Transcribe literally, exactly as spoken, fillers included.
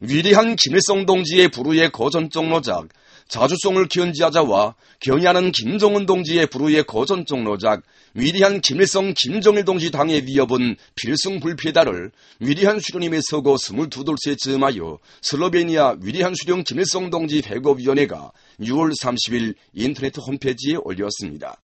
위대한 김일성 동지의 불후의 거전종로작, 자주성을 견지하자와 견의하는 김정은 동지의 불후의 거전종로작, 위대한 김일성 김정일 동지 당의 위협은 필승불패다를 위대한 수령님의 서거 스물두 돌째 즈음하여 슬로베니아 위대한 수령 김일성 동지 회고위원회가 유월 삼십일 인터넷 홈페이지에 올렸습니다.